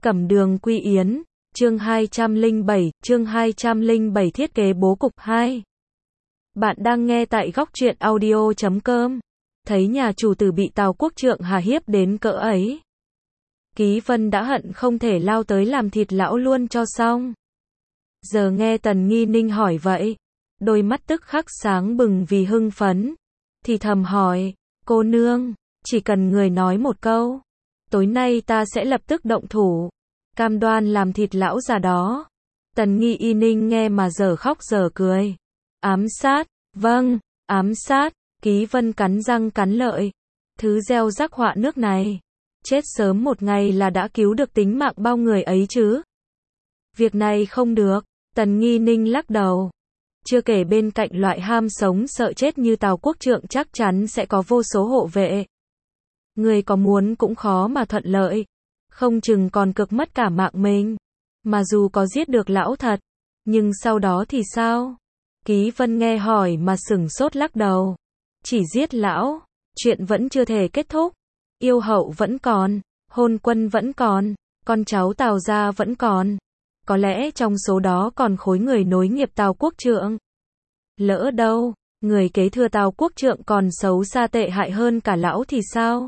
Cẩm Đường Quy Yến, chương 207 thiết kế bố cục 2. Bạn đang nghe tại góc truyện audio.com. Thấy nhà chủ tử bị Tào Quốc Trượng hà hiếp đến cỡ ấy, Ký Vân đã hận không thể lao tới làm thịt lão luôn cho xong. Giờ nghe Tần Nghi Ninh hỏi vậy, đôi mắt tức khắc sáng bừng vì hưng phấn, thì thầm hỏi, cô nương, chỉ cần người nói một câu, tối nay ta sẽ lập tức động thủ, cam đoan làm thịt lão già đó. Tần Nghi Ninh nghe mà giờ khóc giờ cười. Ám sát, vâng, ám sát. Ký Vân cắn răng cắn lợi. Thứ gieo rắc họa nước này, chết sớm một ngày là đã cứu được tính mạng bao người ấy chứ. Việc này không được. Tần Nghi Ninh lắc đầu. Chưa kể bên cạnh loại ham sống sợ chết như Tào Quốc Trượng chắc chắn sẽ có vô số hộ vệ. Người có muốn cũng khó mà thuận lợi, không chừng còn cực mất cả mạng mình. Mà dù có giết được lão thật, nhưng sau đó thì sao? Ký Vân nghe hỏi mà sửng sốt lắc đầu. Chỉ giết lão, chuyện vẫn chưa thể kết thúc. Yêu hậu vẫn còn, hôn quân vẫn còn, con cháu Tào gia vẫn còn. Có lẽ trong số đó còn khối người nối nghiệp Tào Quốc Trượng. Lỡ đâu, người kế thừa Tào Quốc Trượng còn xấu xa tệ hại hơn cả lão thì sao?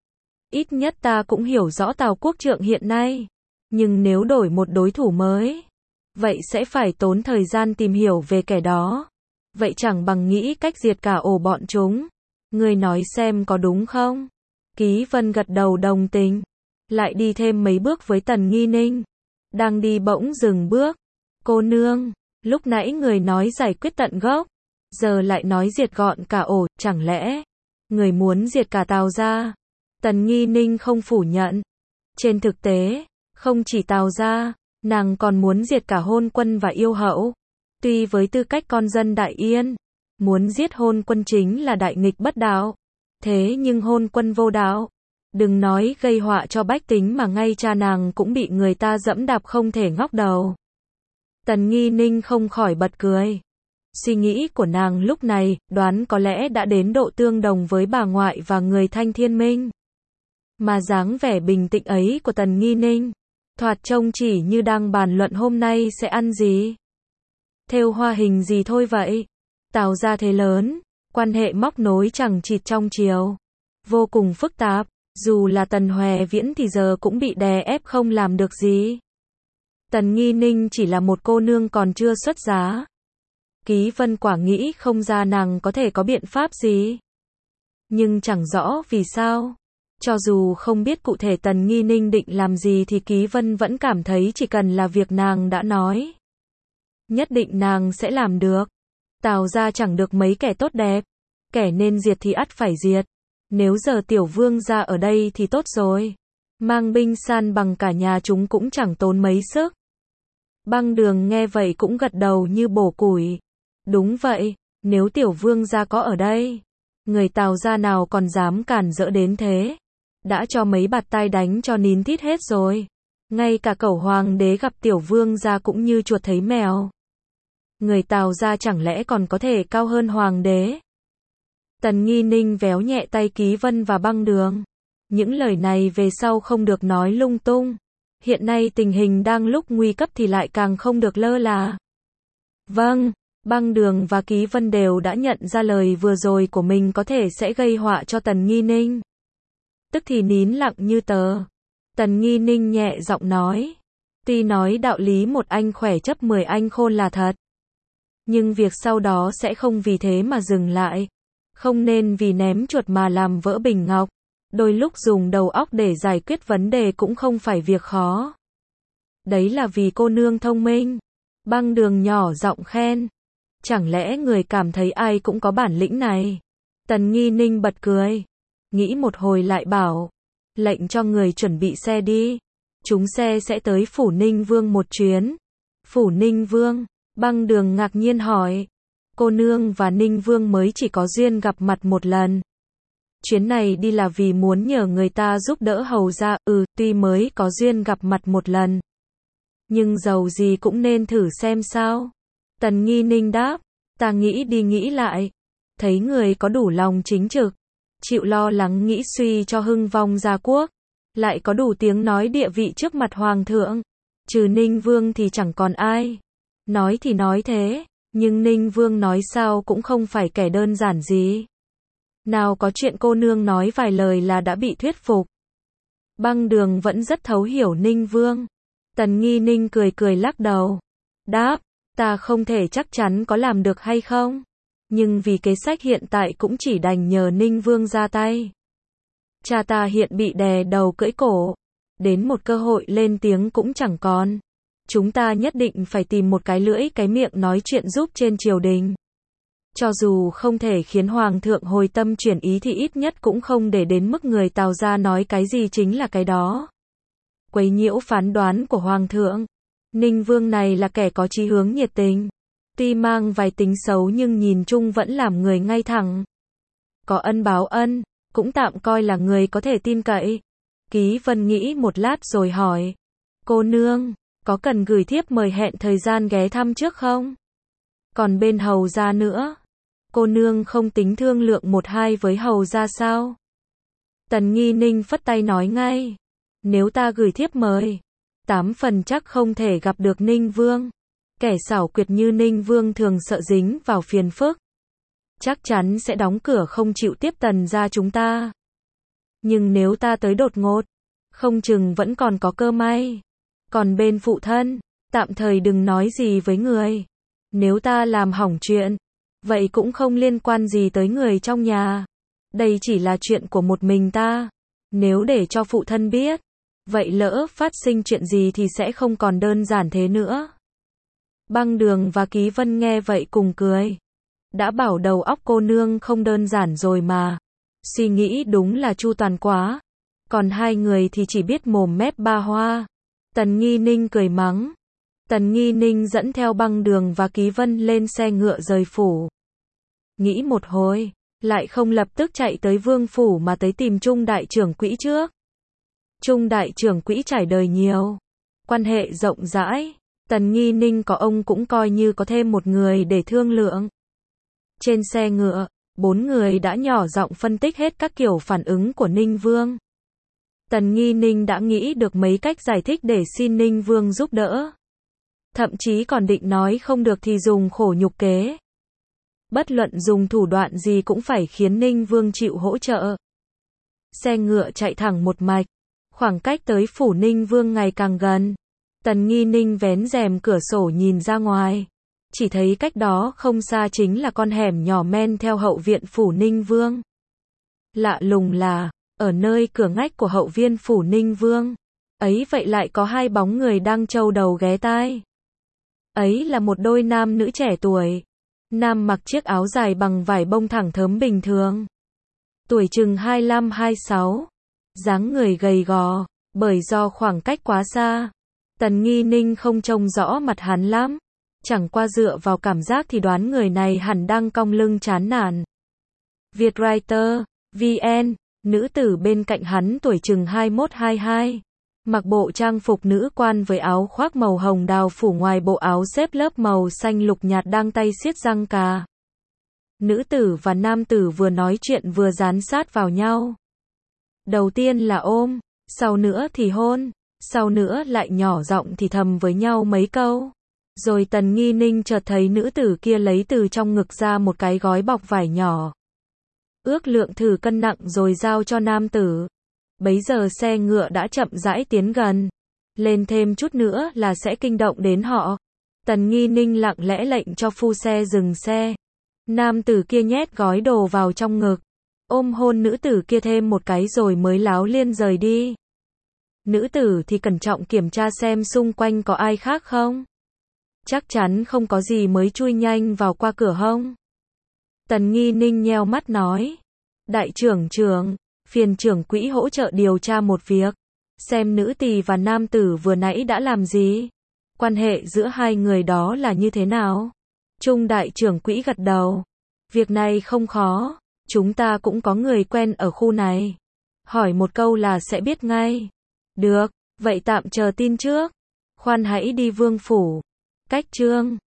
Ít nhất ta cũng hiểu rõ Tào Quốc Trượng hiện nay. Nhưng nếu đổi một đối thủ mới, vậy sẽ phải tốn thời gian tìm hiểu về kẻ đó. Vậy chẳng bằng nghĩ cách diệt cả ổ bọn chúng. Ngươi nói xem có đúng không? Ký Vân gật đầu đồng tình. Lại đi thêm mấy bước với Tần Nghi Ninh. Đang đi bỗng dừng bước. Cô nương, lúc nãy người nói giải quyết tận gốc, giờ lại nói diệt gọn cả ổ, chẳng lẽ người muốn diệt cả Tào gia? Tần Nghi Ninh không phủ nhận. Trên thực tế, không chỉ Tào gia, nàng còn muốn diệt cả hôn quân và yêu hậu. Tuy với tư cách con dân Đại Yên, muốn giết hôn quân chính là đại nghịch bất đạo. Thế nhưng hôn quân vô đạo, đừng nói gây họa cho bách tính mà ngay cha nàng cũng bị người ta dẫm đạp không thể ngóc đầu. Tần Nghi Ninh không khỏi bật cười. Suy nghĩ của nàng lúc này, đoán có lẽ đã đến độ tương đồng với bà ngoại và người Thanh Thiên Minh. Mà dáng vẻ bình tĩnh ấy của Tần Nghi Ninh, thoạt trông chỉ như đang bàn luận hôm nay sẽ ăn gì, thêu hoa hình gì thôi vậy. Tào gia thế lớn, quan hệ móc nối chẳng chịt trong triều, vô cùng phức tạp, dù là Tần Hoè Viễn thì giờ cũng bị đè ép không làm được gì. Tần Nghi Ninh chỉ là một cô nương còn chưa xuất giá. Ký Vân quả nghĩ không ra nàng có thể có biện pháp gì. Nhưng chẳng rõ vì sao, cho dù không biết cụ thể Tần Nghi Ninh định làm gì thì Ký Vân vẫn cảm thấy chỉ cần là việc nàng đã nói, nhất định nàng sẽ làm được. Tào gia chẳng được mấy kẻ tốt đẹp, kẻ nên diệt thì ắt phải diệt. Nếu giờ tiểu vương gia ở đây thì tốt rồi, mang binh san bằng cả nhà chúng cũng chẳng tốn mấy sức. Băng Đường nghe vậy cũng gật đầu như bổ củi. Đúng vậy, nếu tiểu vương gia có ở đây, người Tào gia nào còn dám cản rỡ đến thế. Đã cho mấy bạt tai đánh cho nín thít hết rồi. Ngay cả cẩu hoàng đế gặp tiểu vương gia cũng như chuột thấy mèo. Người Tào gia chẳng lẽ còn có thể cao hơn hoàng đế? Tần Nghi Ninh véo nhẹ tay Ký Vân và Băng Đường. Những lời này về sau không được nói lung tung. Hiện nay tình hình đang lúc nguy cấp thì lại càng không được lơ là. Vâng, Băng Đường và Ký Vân đều đã nhận ra lời vừa rồi của mình có thể sẽ gây họa cho Tần Nghi Ninh. Tức thì nín lặng như tờ. Tần Nghi Ninh nhẹ giọng nói. Tuy nói đạo lý một anh khỏe chấp 10 anh khôn là thật, nhưng việc sau đó sẽ không vì thế mà dừng lại. Không nên vì ném chuột mà làm vỡ bình ngọc. Đôi lúc dùng đầu óc để giải quyết vấn đề cũng không phải việc khó. Đấy là vì cô nương thông minh. Băng Đường nhỏ giọng khen. Chẳng lẽ người cảm thấy ai cũng có bản lĩnh này? Tần Nghi Ninh bật cười. Nghĩ một hồi lại bảo. Lệnh cho người chuẩn bị xe đi. Chúng xe sẽ tới Phủ Ninh Vương một chuyến. Phủ Ninh Vương? Băng Đường ngạc nhiên hỏi. Cô nương và Ninh Vương mới chỉ có duyên gặp mặt một lần. Chuyến này đi là vì muốn nhờ người ta giúp đỡ hầu ra. Tuy mới có duyên gặp mặt một lần, nhưng dầu gì cũng nên thử xem sao. Tần Nghi Ninh đáp. Ta nghĩ đi nghĩ lại, thấy người có đủ lòng chính trực, chịu lo lắng nghĩ suy cho hưng vong gia quốc, lại có đủ tiếng nói địa vị trước mặt hoàng thượng. Trừ Ninh Vương thì chẳng còn ai. Nói thì nói thế, nhưng Ninh Vương nói sao cũng không phải kẻ đơn giản gì. Nào có chuyện cô nương nói vài lời là đã bị thuyết phục. Băng Đường vẫn rất thấu hiểu Ninh Vương. Tần Nghi Ninh cười cười lắc đầu. Đáp, ta không thể chắc chắn có làm được hay không. Nhưng vì kế sách hiện tại cũng chỉ đành nhờ Ninh Vương ra tay. Cha ta hiện bị đè đầu cưỡi cổ. Đến một cơ hội lên tiếng cũng chẳng còn. Chúng ta nhất định phải tìm một cái lưỡi cái miệng nói chuyện giúp trên triều đình. Cho dù không thể khiến hoàng thượng hồi tâm chuyển ý thì ít nhất cũng không để đến mức người Tào ra nói cái gì chính là cái đó. Quấy nhiễu phán đoán của hoàng thượng. Ninh Vương này là kẻ có chí hướng nhiệt tình. Tuy mang vài tính xấu nhưng nhìn chung vẫn làm người ngay thẳng. Có ân báo ân, cũng tạm coi là người có thể tin cậy. Ký Vân nghĩ một lát rồi hỏi. Cô nương, có cần gửi thiếp mời hẹn thời gian ghé thăm trước không? Còn bên hầu gia nữa. Cô nương không tính thương lượng một hai với hầu gia sao? Tần Nghi Ninh phất tay nói ngay. Nếu ta gửi thiếp mời, 8 phần chắc không thể gặp được Ninh Vương. Kẻ xảo quyệt như Ninh Vương thường sợ dính vào phiền phức. Chắc chắn sẽ đóng cửa không chịu tiếp Tần gia chúng ta. Nhưng nếu ta tới đột ngột, không chừng vẫn còn có cơ may. Còn bên phụ thân, tạm thời đừng nói gì với người. Nếu ta làm hỏng chuyện, vậy cũng không liên quan gì tới người trong nhà. Đây chỉ là chuyện của một mình ta. Nếu để cho phụ thân biết, vậy lỡ phát sinh chuyện gì thì sẽ không còn đơn giản thế nữa. Băng Đường và Ký Vân nghe vậy cùng cười. Đã bảo đầu óc cô nương không đơn giản rồi mà. Suy nghĩ đúng là chu toàn quá. Còn hai người thì chỉ biết mồm mép ba hoa. Tần Nghi Ninh cười mắng. Tần Nghi Ninh dẫn theo Băng Đường và Ký Vân lên xe ngựa rời phủ. Nghĩ một hồi, lại không lập tức chạy tới vương phủ mà tới tìm Trung đại trưởng quỹ trước. Trung đại trưởng quỹ trải đời nhiều, quan hệ rộng rãi. Tần Nghi Ninh có ông cũng coi như có thêm một người để thương lượng. Trên xe ngựa, 4 người đã nhỏ giọng phân tích hết các kiểu phản ứng của Ninh Vương. Tần Nghi Ninh đã nghĩ được mấy cách giải thích để xin Ninh Vương giúp đỡ. Thậm chí còn định nói không được thì dùng khổ nhục kế. Bất luận dùng thủ đoạn gì cũng phải khiến Ninh Vương chịu hỗ trợ. Xe ngựa chạy thẳng một mạch. Khoảng cách tới phủ Ninh Vương ngày càng gần. Tần Nghi Ninh vén rèm cửa sổ nhìn ra ngoài. Chỉ thấy cách đó không xa chính là con hẻm nhỏ men theo hậu viện phủ Ninh Vương. Lạ lùng là, ở nơi cửa ngách của hậu viên phủ Ninh Vương, ấy vậy lại có hai bóng người đang trâu đầu ghé tai. Ấy là một đôi nam nữ trẻ tuổi. Nam mặc chiếc áo dài bằng vải bông thẳng thớm bình thường. Tuổi chừng 25-26. Dáng người gầy gò, bởi do khoảng cách quá xa. Tần Nghi Ninh không trông rõ mặt hắn lắm. Chẳng qua dựa vào cảm giác thì đoán người này hẳn đang cong lưng chán nản. Vietwriter, VN, nữ tử bên cạnh hắn tuổi chừng 21-22. Mặc bộ trang phục nữ quan với áo khoác màu hồng đào phủ ngoài bộ áo xếp lớp màu xanh lục nhạt đang tay siết răng cà. Nữ tử và nam tử vừa nói chuyện vừa dán sát vào nhau. Đầu tiên là ôm, sau nữa thì hôn, sau nữa lại nhỏ giọng thì thầm với nhau mấy câu. Rồi Tần Nghi Ninh chợt thấy nữ tử kia lấy từ trong ngực ra một cái gói bọc vải nhỏ. Ước lượng thử cân nặng rồi giao cho nam tử. Bấy giờ xe ngựa đã chậm rãi tiến gần. Lên thêm chút nữa là sẽ kinh động đến họ. Tần Nghi Ninh lặng lẽ lệnh cho phu xe dừng xe. Nam tử kia nhét gói đồ vào trong ngực. Ôm hôn nữ tử kia thêm một cái rồi mới láo liên rời đi. Nữ tử thì cẩn trọng kiểm tra xem xung quanh có ai khác không. Chắc chắn không có gì mới chui nhanh vào qua cửa hông. Tần Nghi Ninh nheo mắt nói. Đại trưởng trưởng, phiền trưởng quỹ hỗ trợ điều tra một việc. Xem nữ tỳ và nam tử vừa nãy đã làm gì. Quan hệ giữa hai người đó là như thế nào? Trung đại trưởng quỹ gật đầu. Việc này không khó. Chúng ta cũng có người quen ở khu này. Hỏi một câu là sẽ biết ngay. Được, vậy tạm chờ tin trước. Khoan hãy đi vương phủ. Cách chương